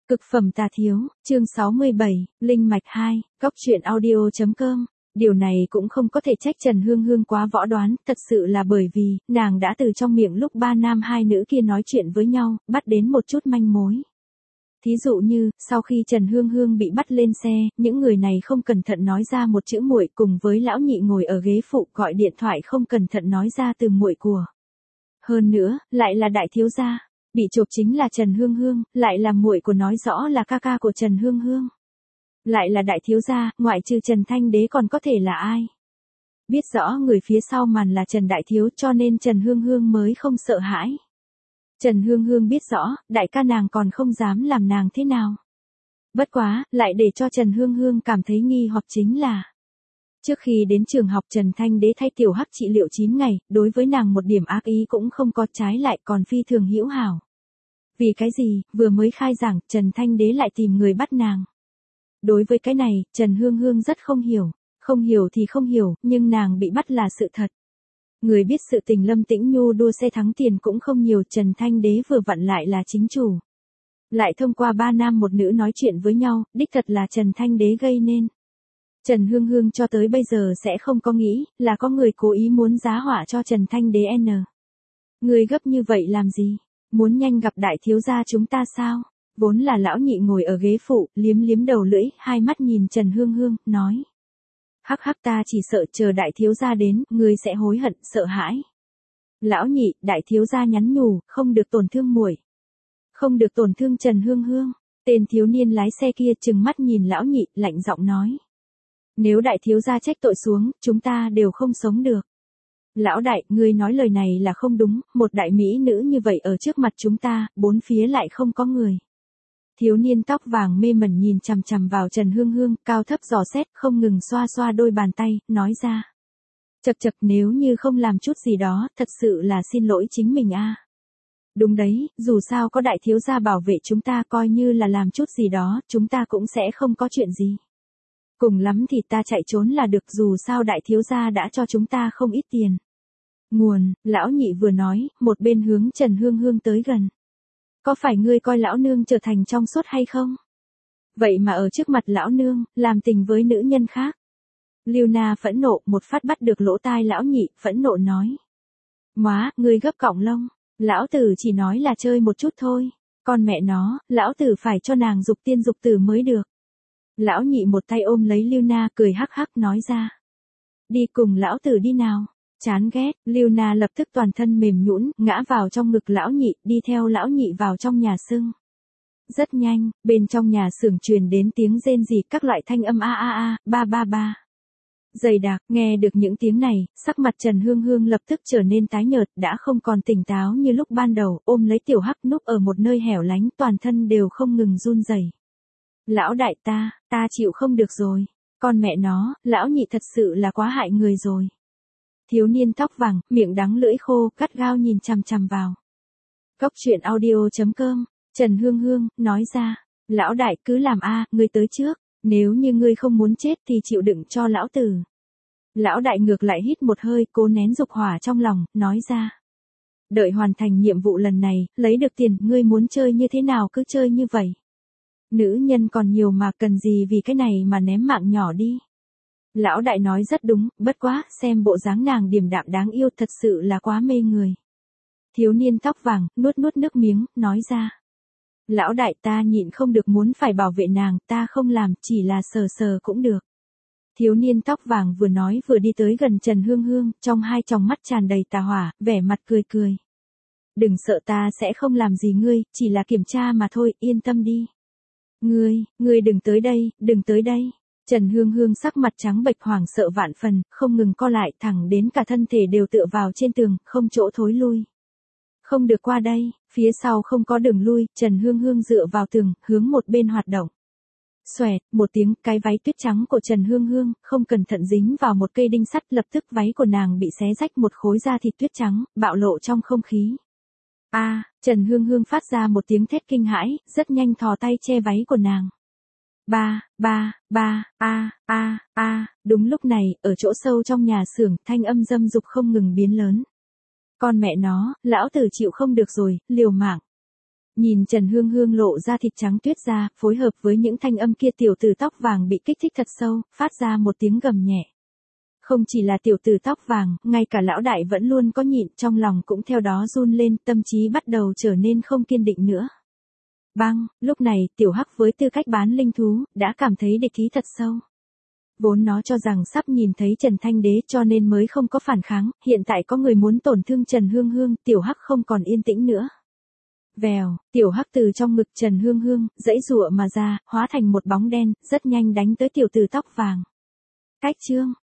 Cực phẩm tà thiếu, chương 67, Linh mạch 2, góc truyện audio.com. Điều này cũng không có thể trách Trần Hương Hương quá võ đoán, thật sự là bởi vì, nàng đã từ trong miệng lúc ba nam hai nữ kia nói chuyện với nhau, bắt đến một chút manh mối. Thí dụ như, sau khi Trần Hương Hương bị bắt lên xe, những người này không cẩn thận nói ra một chữ muội, cùng với lão nhị ngồi ở ghế phụ gọi điện thoại không cẩn thận nói ra từ muội của. Hơn nữa, lại là đại thiếu gia. Bị chộp chính là Trần Hương Hương, lại là muội của nói rõ là ca ca của Trần Hương Hương. Lại là đại thiếu gia, ngoại trừ Trần Thanh Đế còn có thể là ai? Biết rõ người phía sau màn là Trần Đại Thiếu cho nên Trần Hương Hương mới không sợ hãi. Trần Hương Hương biết rõ, đại ca nàng còn không dám làm nàng thế nào. Bất quá, lại để cho Trần Hương Hương cảm thấy nghi hoặc chính là trước khi đến trường học Trần Thanh Đế thay Tiểu Hắc trị liệu 9 ngày, đối với nàng một điểm ác ý cũng không có, trái lại còn phi thường hữu hảo. Vì cái gì, vừa mới khai giảng, Trần Thanh Đế lại tìm người bắt nàng. Đối với cái này, Trần Hương Hương rất không hiểu. Không hiểu thì không hiểu, nhưng nàng bị bắt là sự thật. Người biết sự tình Lâm Tĩnh Nhu đua xe thắng tiền cũng không nhiều, Trần Thanh Đế vừa vặn lại là chính chủ. Lại thông qua 3 nam một nữ nói chuyện với nhau, đích thật là Trần Thanh Đế gây nên. Trần Hương Hương cho tới bây giờ sẽ không có nghĩ, là có người cố ý muốn giá họa cho Trần Thanh Đế N. Người gấp như vậy làm gì? Muốn nhanh gặp đại thiếu gia chúng ta sao? Vốn là lão nhị ngồi ở ghế phụ, liếm liếm đầu lưỡi, hai mắt nhìn Trần Hương Hương, nói. Hắc hắc, ta chỉ sợ chờ đại thiếu gia đến, người sẽ hối hận, sợ hãi. Lão nhị, đại thiếu gia nhắn nhủ, không được tổn thương muội. Không được tổn thương Trần Hương Hương. Tên thiếu niên lái xe kia trừng mắt nhìn lão nhị, lạnh giọng nói. Nếu đại thiếu gia trách tội xuống, chúng ta đều không sống được. Lão đại, ngươi nói lời này là không đúng, một đại mỹ nữ như vậy ở trước mặt chúng ta, bốn phía lại không có người. Thiếu niên tóc vàng mê mẩn nhìn chằm chằm vào Trần Hương Hương, cao thấp dò xét, không ngừng xoa xoa đôi bàn tay, nói ra. Chậc chậc, nếu như không làm chút gì đó, thật sự là xin lỗi chính mình a. Đúng đấy, dù sao có đại thiếu gia bảo vệ chúng ta, coi như là làm chút gì đó, chúng ta cũng sẽ không có chuyện gì. Cùng lắm thì ta chạy trốn là được, dù sao đại thiếu gia đã cho chúng ta không ít tiền. Nguồn, lão nhị vừa nói, một bên hướng Trần Hương Hương tới gần. Có phải ngươi coi lão nương trở thành trong suốt hay không? Vậy mà ở trước mặt lão nương, làm tình với nữ nhân khác. Liêu Na phẫn nộ, một phát bắt được lỗ tai lão nhị, phẫn nộ nói. Móa, ngươi gấp cọng lông, lão tử chỉ nói là chơi một chút thôi. Con mẹ nó, lão tử phải cho nàng dục tiên dục tử mới được. Lão nhị một tay ôm lấy Liêu Na, cười hắc hắc nói ra. Đi cùng lão tử đi nào. Chán ghét, Liêu Na lập tức toàn thân mềm nhũn, ngã vào trong ngực lão nhị, đi theo lão nhị vào trong nhà xưng. Rất nhanh, bên trong nhà xưởng truyền đến tiếng rên rỉ, các loại thanh âm a a a, ba ba ba. Dày đặc, nghe được những tiếng này, sắc mặt Trần Hương Hương lập tức trở nên tái nhợt, đã không còn tỉnh táo như lúc ban đầu, ôm lấy Tiểu Hắc núp ở một nơi hẻo lánh, toàn thân đều không ngừng run rẩy. Lão đại ta chịu không được rồi. Con mẹ nó, lão nhị thật sự là quá hại người rồi. Thiếu niên tóc vàng, miệng đắng lưỡi khô, gắt gao nhìn chằm chằm vào. Góc truyện audio.com, Trần Hương Hương, nói ra. Lão đại cứ làm a, ngươi tới trước. Nếu như ngươi không muốn chết thì chịu đựng cho lão tử. Lão đại ngược lại hít một hơi, cố nén dục hỏa trong lòng, nói ra. Đợi hoàn thành nhiệm vụ lần này, lấy được tiền, ngươi muốn chơi như thế nào cứ chơi như vậy. Nữ nhân còn nhiều mà cần gì vì cái này mà ném mạng nhỏ đi. Lão đại nói rất đúng, bất quá, xem bộ dáng nàng điềm đạm đáng yêu thật sự là quá mê người. Thiếu niên tóc vàng, nuốt nước miếng, nói ra. Lão đại, ta nhịn không được muốn phải bảo vệ nàng, ta không làm, chỉ là sờ sờ cũng được. Thiếu niên tóc vàng vừa nói vừa đi tới gần Trần Hương Hương, trong hai tròng mắt tràn đầy tà hỏa, vẻ mặt cười cười. Đừng sợ, ta sẽ không làm gì ngươi, chỉ là kiểm tra mà thôi, yên tâm đi. Ngươi đừng tới đây, đừng tới đây. Trần Hương Hương sắc mặt trắng bệch hoảng sợ vạn phần, không ngừng co lại, thẳng đến cả thân thể đều tựa vào trên tường, không chỗ thối lui. Không được qua đây, phía sau không có đường lui, Trần Hương Hương dựa vào tường, hướng một bên hoạt động. Xoẹt, một tiếng, cái váy tuyết trắng của Trần Hương Hương, không cẩn thận dính vào một cây đinh sắt, lập tức váy của nàng bị xé rách một khối da thịt tuyết trắng, bạo lộ trong không khí. Trần Hương Hương phát ra một tiếng thét kinh hãi, rất nhanh thò tay che váy của nàng. Đúng lúc này, ở chỗ sâu trong nhà xưởng, thanh âm dâm dục không ngừng biến lớn. Con mẹ nó, lão tử chịu không được rồi, liều mạng. Nhìn Trần Hương Hương lộ ra thịt trắng tuyết ra, phối hợp với những thanh âm kia, tiểu tử tóc vàng bị kích thích thật sâu, phát ra một tiếng gầm nhẹ. Không chỉ là tiểu tử tóc vàng, ngay cả lão đại vẫn luôn có nhịn, trong lòng cũng theo đó run lên, tâm trí bắt đầu trở nên không kiên định nữa. Bang, lúc này, tiểu hắc với tư cách bán linh thú, đã cảm thấy địch ý thật sâu. Vốn nó cho rằng sắp nhìn thấy Trần Thanh Đế cho nên mới không có phản kháng, hiện tại có người muốn tổn thương Trần Hương Hương, tiểu hắc không còn yên tĩnh nữa. Vèo, tiểu hắc từ trong ngực Trần Hương Hương, giãy giụa mà ra, hóa thành một bóng đen, rất nhanh đánh tới tiểu tử tóc vàng. Cách chương,